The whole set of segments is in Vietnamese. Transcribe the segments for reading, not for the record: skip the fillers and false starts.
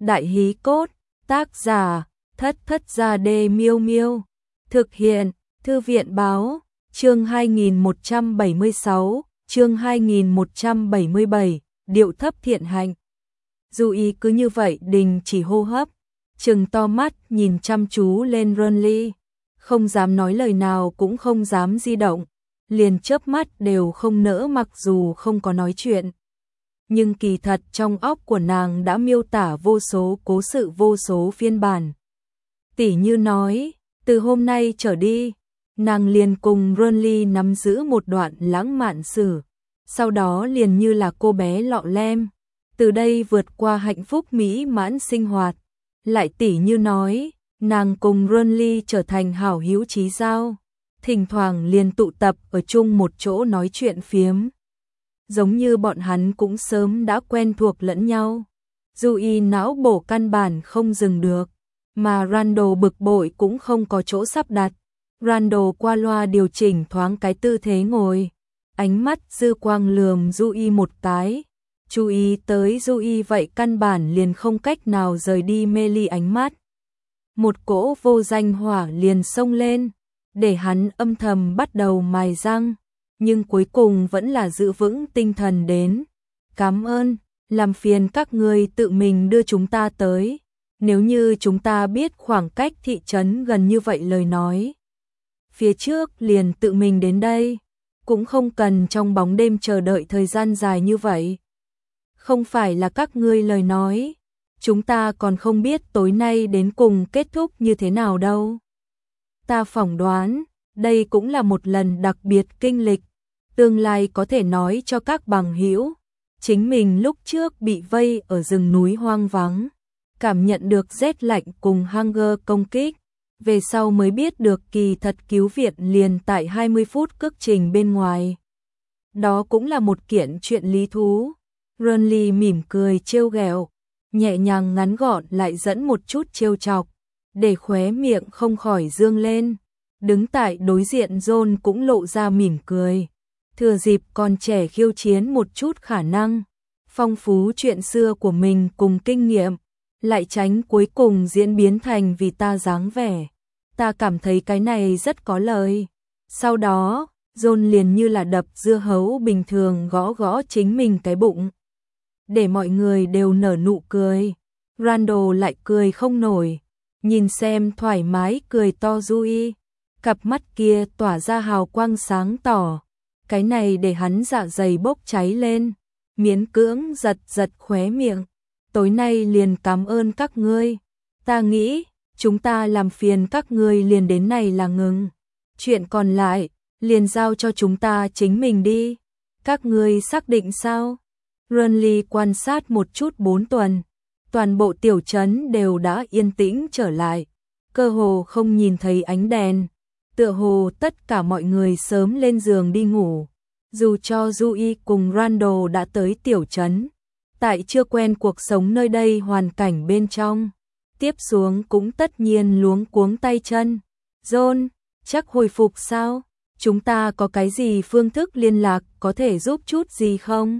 Đại hí cốt, tác giả, Thất Thất Gia Đê Miêu Miêu. Thực hiện, Thư viện báo, chương 2176, chương 2177, điệu thấp thiện hành. Du Y cứ như vậy đình chỉ hô hấp, trừng to mắt nhìn chăm chú lên Renly, không dám nói lời nào cũng không dám di động, liền chớp mắt đều không nỡ mặc dù không có nói chuyện. Nhưng kỳ thật trong óc của nàng đã miêu tả vô số cố sự vô số phiên bản. Tỉ như nói, từ hôm nay trở đi, nàng liền cùng Renly nắm giữ một đoạn lãng mạn sử, sau đó liền như là cô bé lọ lem, từ đây vượt qua hạnh phúc mỹ mãn sinh hoạt. Lại tỉ như nói, nàng cùng Renly trở thành hảo hữu chí giao, thỉnh thoảng liền tụ tập ở chung một chỗ nói chuyện phiếm. Giống như bọn hắn cũng sớm đã quen thuộc lẫn nhau. Du Y não bổ căn bản không dừng được, mà Randall bực bội cũng không có chỗ sắp đặt. Randall qua loa điều chỉnh thoáng cái tư thế ngồi, ánh mắt dư quang lườm Du Y một cái, chú ý tới Du Y vậy căn bản liền không cách nào rời đi mê ly ánh mắt. Một cỗ vô danh hỏa liền xông lên, để hắn âm thầm bắt đầu mài răng, nhưng cuối cùng vẫn là giữ vững tinh thần đến. Cảm ơn, làm phiền các ngươi tự mình đưa chúng ta tới, nếu như chúng ta biết khoảng cách thị trấn gần như vậy lời nói. Phía trước liền tự mình đến đây, cũng không cần trong bóng đêm chờ đợi thời gian dài như vậy. Không phải là các ngươi lời nói, chúng ta còn không biết tối nay đến cùng kết thúc như thế nào đâu. Ta phỏng đoán, đây cũng là một lần đặc biệt kinh lịch, tương lai có thể nói cho các bằng hữu, chính mình lúc trước bị vây ở rừng núi hoang vắng, cảm nhận được rét lạnh cùng hunger công kích, về sau mới biết được kỳ thật cứu viện liền tại 20 phút cước trình bên ngoài. Đó cũng là một kiện chuyện lý thú. Renly mỉm cười trêu ghẹo, nhẹ nhàng ngắn gọn lại dẫn một chút trêu chọc, để khóe miệng không khỏi dương lên. Đứng tại đối diện John cũng lộ ra mỉm cười, thừa dịp còn trẻ khiêu chiến một chút khả năng, phong phú chuyện xưa của mình cùng kinh nghiệm, lại tránh cuối cùng diễn biến thành vì ta dáng vẻ. Ta cảm thấy cái này rất có lời. Sau đó, John liền như là đập dưa hấu bình thường gõ gõ chính mình cái bụng, để mọi người đều nở nụ cười. Randall lại cười không nổi, nhìn xem thoải mái cười to Du Y, cặp mắt kia tỏa ra hào quang sáng tỏ, cái này để hắn dạ dày bốc cháy lên, miễn cưỡng giật giật khóe miệng. Tối nay liền cảm ơn các ngươi, ta nghĩ chúng ta làm phiền các ngươi liền đến này là ngừng, chuyện còn lại liền giao cho chúng ta chính mình đi. Các ngươi xác định sao? Renly quan sát một chút 4 tuần, toàn bộ tiểu trấn đều đã yên tĩnh trở lại, cơ hồ không nhìn thấy ánh đèn, tựa hồ tất cả mọi người sớm lên giường đi ngủ. Dù cho Du Y cùng Randall đã tới tiểu trấn, tại chưa quen cuộc sống nơi đây hoàn cảnh bên trong, tiếp xuống cũng tất nhiên luống cuống tay chân. John, chắc hồi phục sao? Chúng ta có cái gì phương thức liên lạc có thể giúp chút gì không?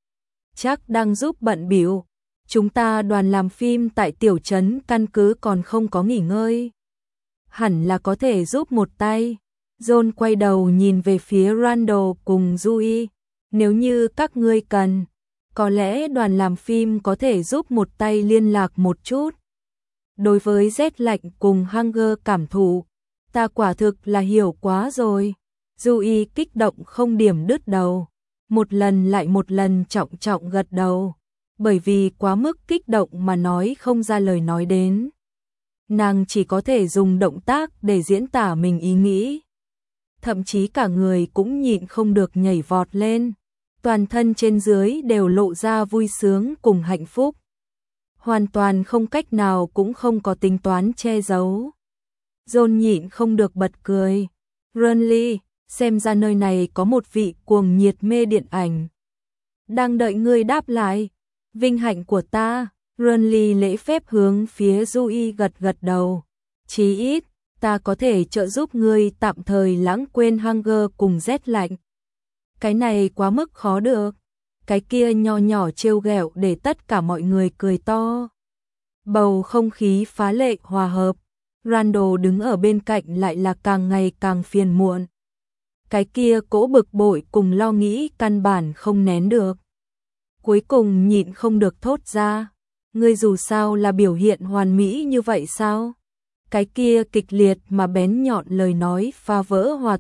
Chắc đang giúp bận bịu. Chúng ta đoàn làm phim tại tiểu trấn căn cứ còn không có nghỉ ngơi, hẳn là có thể giúp một tay. John quay đầu nhìn về phía Randall cùng Du Y, nếu như các ngươi cần, có lẽ đoàn làm phim có thể giúp một tay liên lạc một chút. Đối với rét lạnh cùng hunger cảm thụ, ta quả thực là hiểu quá rồi. Du Y kích động không điểm đứt đầu, một lần lại một lần trọng trọng gật đầu, bởi vì quá mức kích động mà nói không ra lời nói đến. Nàng chỉ có thể dùng động tác để diễn tả mình ý nghĩ. Thậm chí cả người cũng nhịn không được nhảy vọt lên, toàn thân trên dưới đều lộ ra vui sướng cùng hạnh phúc, hoàn toàn không cách nào cũng không có tính toán che giấu. John nhịn không được bật cười. Renly, xem ra nơi này có một vị cuồng nhiệt mê điện ảnh đang đợi ngươi đáp lại. Vinh hạnh của ta. Renly lễ phép hướng phía Du Y gật gật đầu. Chí ít, ta có thể trợ giúp ngươi tạm thời lãng quên hunger cùng rét lạnh. Cái này quá mức khó được. Cái kia nho nhỏ trêu ghẹo để tất cả mọi người cười to. Bầu không khí phá lệ hòa hợp. Randall đứng ở bên cạnh lại là càng ngày càng phiền muộn. Cái kia cỗ bực bội cùng lo nghĩ căn bản không nén được. Cuối cùng nhịn không được thốt ra. Ngươi dù sao là biểu hiện hoàn mỹ như vậy sao? Cái kia kịch liệt mà bén nhọn lời nói phá vỡ hòa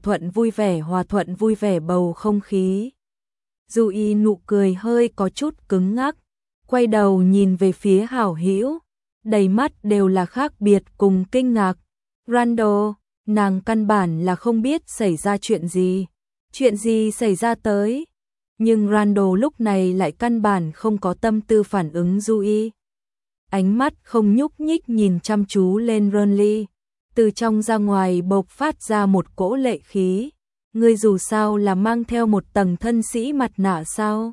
thuận vui vẻ bầu không khí. Dù y nụ cười hơi có chút cứng ngắc, quay đầu nhìn về phía hảo hữu, đầy mắt đều là khác biệt cùng kinh ngạc. Randall, nàng căn bản là không biết xảy ra chuyện gì xảy ra tới. Nhưng Randall lúc này lại căn bản không có tâm tư phản ứng Dewey. Ánh mắt không nhúc nhích nhìn chăm chú lên Renly, từ trong ra ngoài bộc phát ra một cỗ lệ khí. Ngươi dù sao là mang theo một tầng thân sĩ mặt nạ sao?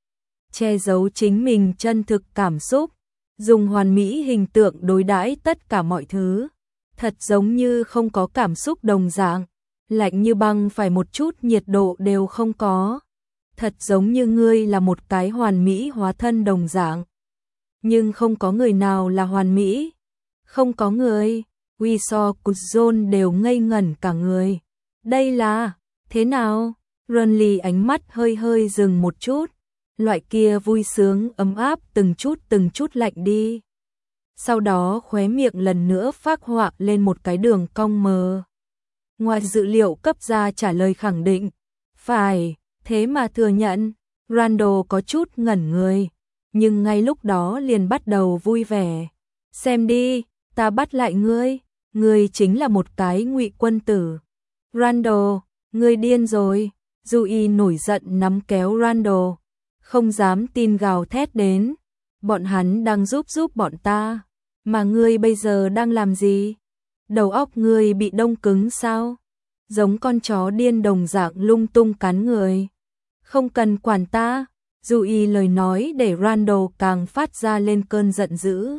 Che giấu chính mình chân thực cảm xúc, dùng hoàn mỹ hình tượng đối đãi tất cả mọi thứ, thật giống như không có cảm xúc đồng dạng, lạnh như băng phải một chút nhiệt độ đều không có. Thật giống như ngươi là một cái hoàn mỹ hóa thân đồng dạng. Nhưng không có người nào là hoàn mỹ. Không có người. Wiso cùng John đều ngây ngẩn cả người. Đây là thế nào? Renly ánh mắt hơi dừng một chút. Loại kia vui sướng ấm áp từng chút lạnh đi. Sau đó khóe miệng lần nữa phác họa lên một cái đường cong mờ. Ngoài dự liệu cấp ra trả lời khẳng định. Phải, thế mà thừa nhận. Randall có chút ngẩn người, nhưng ngay lúc đó liền bắt đầu vui vẻ. Xem đi, ta bắt lại ngươi chính là một cái ngụy quân tử. Randall, ngươi điên rồi. Dewey nổi giận nắm kéo Randall, không dám tin gào thét đến. Bọn hắn đang giúp bọn ta, mà ngươi bây giờ đang làm gì? Đầu óc ngươi bị đông cứng sao? Giống con chó điên đồng dạng lung tung cắn người. Không cần quản ta. Dewey lời nói để Randall càng phát ra lên cơn giận dữ.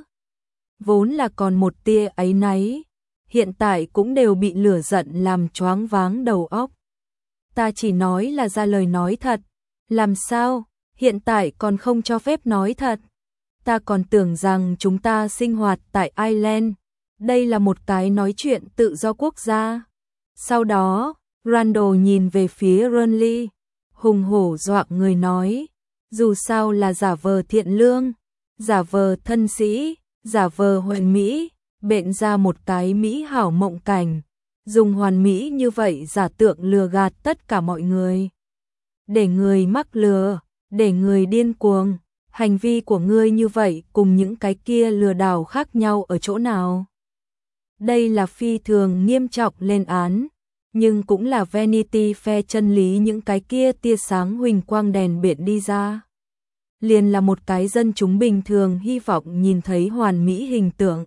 Vốn là còn một tia áy náy, hiện tại cũng đều bị lửa giận làm choáng váng đầu óc. Ta chỉ nói là ra lời nói thật. Làm sao? Hiện tại còn không cho phép nói thật. Ta còn tưởng rằng chúng ta sinh hoạt tại Ireland. Đây là một cái nói chuyện tự do quốc gia. Sau đó, Randall nhìn về phía Renly, hùng hổ dọa người nói. Dù sao là giả vờ thiện lương, giả vờ thân sĩ, giả vờ hoàn mỹ, bện ra một cái mỹ hảo mộng cảnh, dùng hoàn mỹ như vậy giả tượng lừa gạt tất cả mọi người. Để người mắc lừa, để người điên cuồng, hành vi của ngươi như vậy cùng những cái kia lừa đảo khác nhau ở chỗ nào? Đây là phi thường nghiêm trọng lên án, nhưng cũng là Vanity Fair chân lý những cái kia tia sáng huỳnh quang đèn biển đi ra. Liền là một cái dân chúng bình thường hy vọng nhìn thấy hoàn mỹ hình tượng.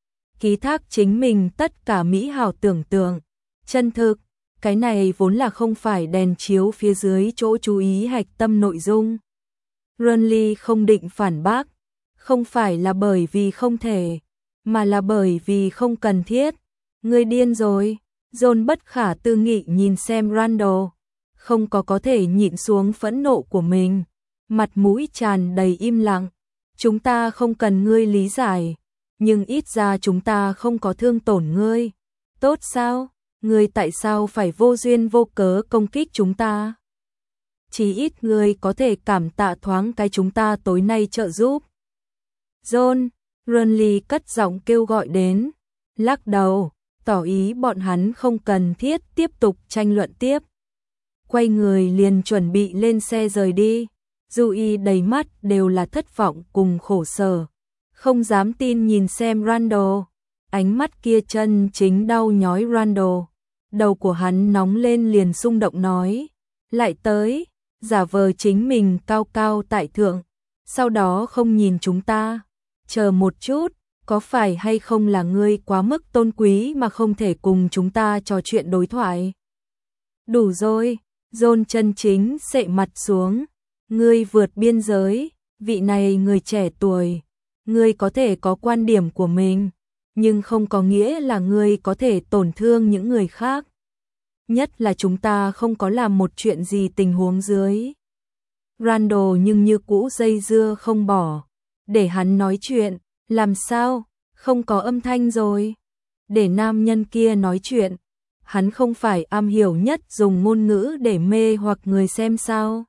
Ký thác chính mình tất cả mỹ hảo tưởng tượng, chân thực, cái này vốn là không phải đèn chiếu phía dưới chỗ chú ý hạch tâm nội dung. Renly không định phản bác, không phải là bởi vì không thể, mà là bởi vì không cần thiết. Ngươi điên rồi. John bất khả tư nghị nhìn xem Randall, không có thể nhịn xuống phẫn nộ của mình, mặt mũi tràn đầy im lặng. Chúng ta không cần ngươi lý giải, nhưng ít ra chúng ta không có thương tổn ngươi. Tốt sao? Ngươi tại sao phải vô duyên vô cớ công kích chúng ta? Chỉ ít ngươi có thể cảm tạ thoáng cái chúng ta tối nay trợ giúp. John, Renly cất giọng kêu gọi đến, lắc đầu, tỏ ý bọn hắn không cần thiết tiếp tục tranh luận tiếp. Quay người liền chuẩn bị lên xe rời đi. Dewey đầy mắt đều là thất vọng cùng khổ sở, không dám tin nhìn xem Randall. Ánh mắt kia chân chính đau nhói Randall. Đầu của hắn nóng lên liền xung động nói, lại tới, giả vờ chính mình cao cao tại thượng, sau đó không nhìn chúng ta. Chờ một chút, có phải hay không là ngươi quá mức tôn quý mà không thể cùng chúng ta trò chuyện đối thoại? Đủ rồi, John chân chính sệ mặt xuống. Ngươi vượt biên giới, vị này người trẻ tuổi, ngươi có thể có quan điểm của mình, nhưng không có nghĩa là ngươi có thể tổn thương những người khác. Nhất là chúng ta không có làm một chuyện gì tình huống dưới. Randall nhưng như cũ dây dưa không bỏ, để hắn nói chuyện, Làm sao? Không có âm thanh rồi. Để nam nhân kia nói chuyện. Hắn không phải am hiểu nhất dùng ngôn ngữ để mê hoặc người xem sao?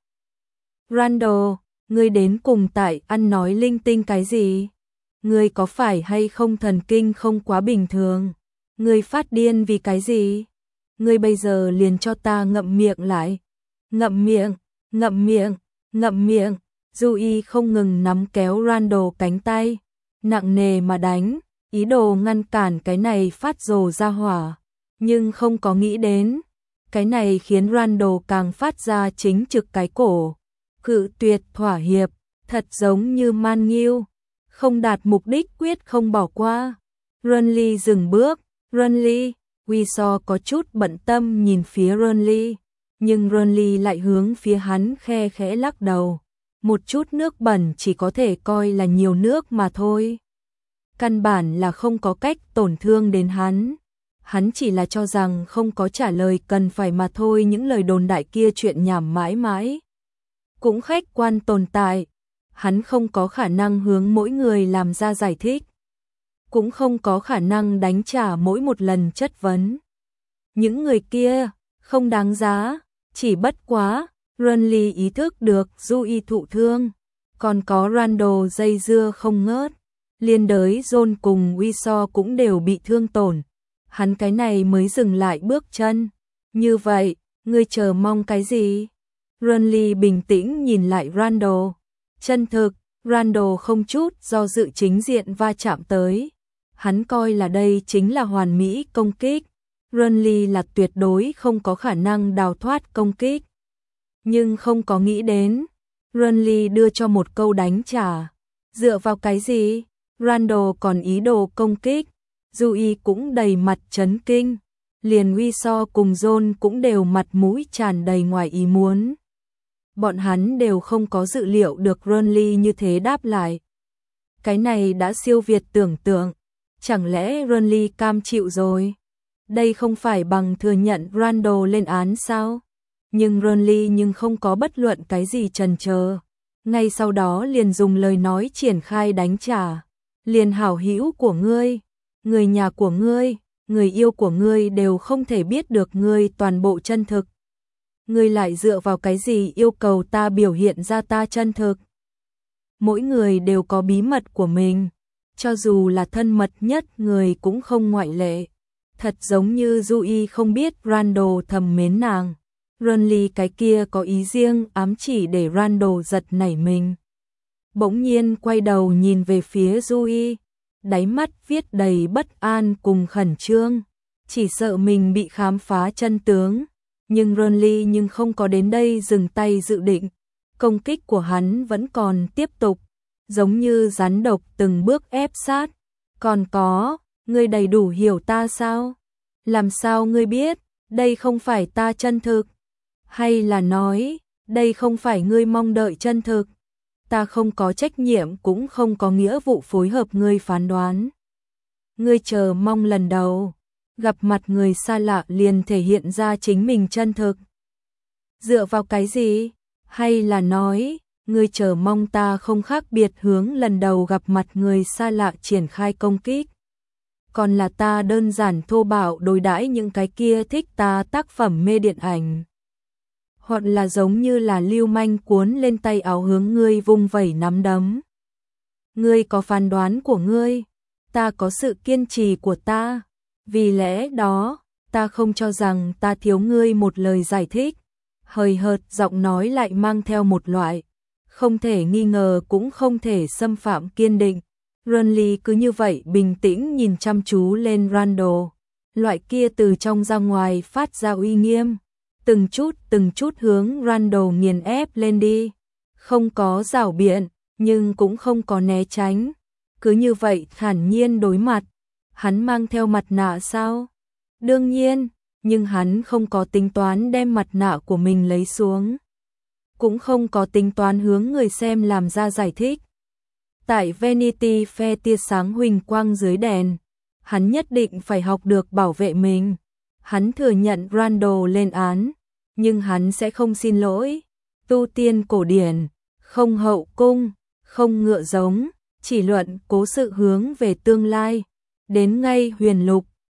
Randall, ngươi đến cùng tại ăn nói linh tinh cái gì? Ngươi có phải hay không thần kinh không quá bình thường? Ngươi phát điên vì cái gì? Ngươi bây giờ liền cho ta ngậm miệng lại. Ngậm miệng, ngậm miệng, ngậm miệng. Dewey không ngừng nắm kéo Randall cánh tay, nặng nề mà đánh, ý đồ ngăn cản cái này phát rồ ra hỏa, nhưng không có nghĩ đến. Cái này khiến Randall càng phát ra chính trực cái cổ, cự tuyệt thỏa hiệp, thật giống như man nghiêu, không đạt mục đích quyết không bỏ qua. Renly dừng bước, Renly, Wiso có chút bận tâm nhìn phía Renly, nhưng Renly lại hướng phía hắn khe khẽ lắc đầu. Một chút nước bẩn chỉ có thể coi là nhiều nước mà thôi. Căn bản là không có cách tổn thương đến hắn. Hắn chỉ là cho rằng không có trả lời cần phải mà thôi, những lời đồn đại kia chuyện nhảm mãi mãi. Cũng khách quan tồn tại. Hắn không có khả năng hướng mỗi người làm ra giải thích. Cũng không có khả năng đánh trả mỗi một lần chất vấn. Những người kia không đáng giá, chỉ bất quá. Renly ý thức được Dewey thụ thương, còn có Randall dây dưa không ngớt, liên đới John cùng Wiso cũng đều bị thương tổn. Hắn cái này mới dừng lại bước chân. Như vậy, ngươi chờ mong cái gì? Renly bình tĩnh nhìn lại Randall. Chân thực, Randall không chút do dự chính diện va chạm tới. Hắn coi là đây chính là hoàn mỹ công kích. Renly là tuyệt đối không có khả năng đào thoát công kích. Nhưng không có nghĩ đến, Renly đưa cho một câu đánh trả. Dựa vào cái gì? Randall còn ý đồ công kích. Dewey cũng đầy mặt chấn kinh. Liền Wiso cùng John cũng đều mặt mũi tràn đầy ngoài ý muốn. Bọn hắn đều không có dự liệu được Renly như thế đáp lại. Cái này đã siêu việt tưởng tượng. Chẳng lẽ Renly cam chịu rồi? Đây không phải bằng thừa nhận Randall lên án sao? Nhưng Renly nhưng không có bất luận cái gì chần chờ. Ngay sau đó liền dùng lời nói triển khai đánh trả. Liền hảo hữu của ngươi, người nhà của ngươi, người yêu của ngươi đều không thể biết được ngươi toàn bộ chân thực. Ngươi lại dựa vào cái gì yêu cầu ta biểu hiện ra ta chân thực? Mỗi người đều có bí mật của mình, cho dù là thân mật nhất người cũng không ngoại lệ. Thật giống như Dewey không biết Randall thầm mến nàng. Renly cái kia có ý riêng ám chỉ để Randall giật nảy mình. Bỗng nhiên quay đầu nhìn về phía Dewey, đáy mắt viết đầy bất an cùng khẩn trương, chỉ sợ mình bị khám phá chân tướng. Nhưng Renly nhưng không có đến đây dừng tay dự định, công kích của hắn vẫn còn tiếp tục, giống như rắn độc từng bước ép sát. Còn có, ngươi đầy đủ hiểu ta sao? Làm sao ngươi biết, đây không phải ta chân thực? Hay là nói, đây không phải ngươi mong đợi chân thực? Ta không có trách nhiệm cũng không có nghĩa vụ phối hợp ngươi phán đoán. Ngươi chờ mong lần đầu gặp mặt người xa lạ liền thể hiện ra chính mình chân thực. Dựa vào cái gì? Hay là nói, ngươi chờ mong ta không khác biệt hướng lần đầu gặp mặt người xa lạ triển khai công kích? Còn là ta đơn giản thô bạo đối đãi những cái kia thích ta tác phẩm mê điện ảnh? Hoặc là giống như là lưu manh cuốn lên tay áo hướng ngươi vung vẩy nắm đấm? Ngươi có phán đoán của ngươi, ta có sự kiên trì của ta. Vì lẽ đó, ta không cho rằng ta thiếu ngươi một lời giải thích. Hời hợt giọng nói lại mang theo một loại không thể nghi ngờ cũng không thể xâm phạm kiên định. Renly cứ như vậy bình tĩnh nhìn chăm chú lên Randall, loại kia từ trong ra ngoài phát ra uy nghiêm, từng chút hướng Randall nghiền ép lên đi, không có giảo biện, nhưng cũng không có né tránh, cứ như vậy thản nhiên đối mặt. Hắn mang theo mặt nạ sao? Đương nhiên, nhưng hắn không có tính toán đem mặt nạ của mình lấy xuống, cũng không có tính toán hướng người xem làm ra giải thích. Tại Vanity Fair tia sáng huỳnh quang dưới đèn, hắn nhất định phải học được bảo vệ mình. Hắn thừa nhận Randall lên án, nhưng hắn sẽ không xin lỗi. Tu tiên cổ điển, không hậu cung, không ngựa giống, chỉ luận cố sự hướng về tương lai. Đến ngay huyền lục,